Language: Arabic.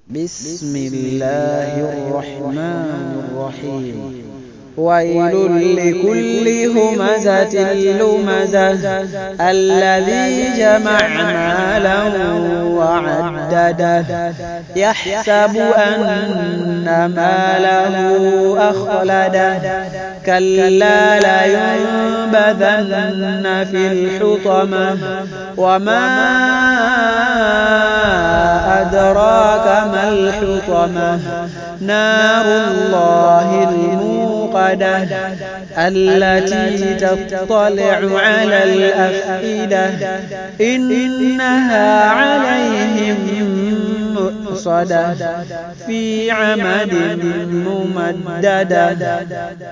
بسم الله الرحمن الرحيم ويل لكل همزة لمزة الذي جمع مالا وعدده يحسب أن ماله أخلده كلا لينبذن في الحطمة وما أدراك ما الحطمة نار الله الموقدة التي تطلع على الأفئدة إنها عليهم مؤصدة في عمد ممددة.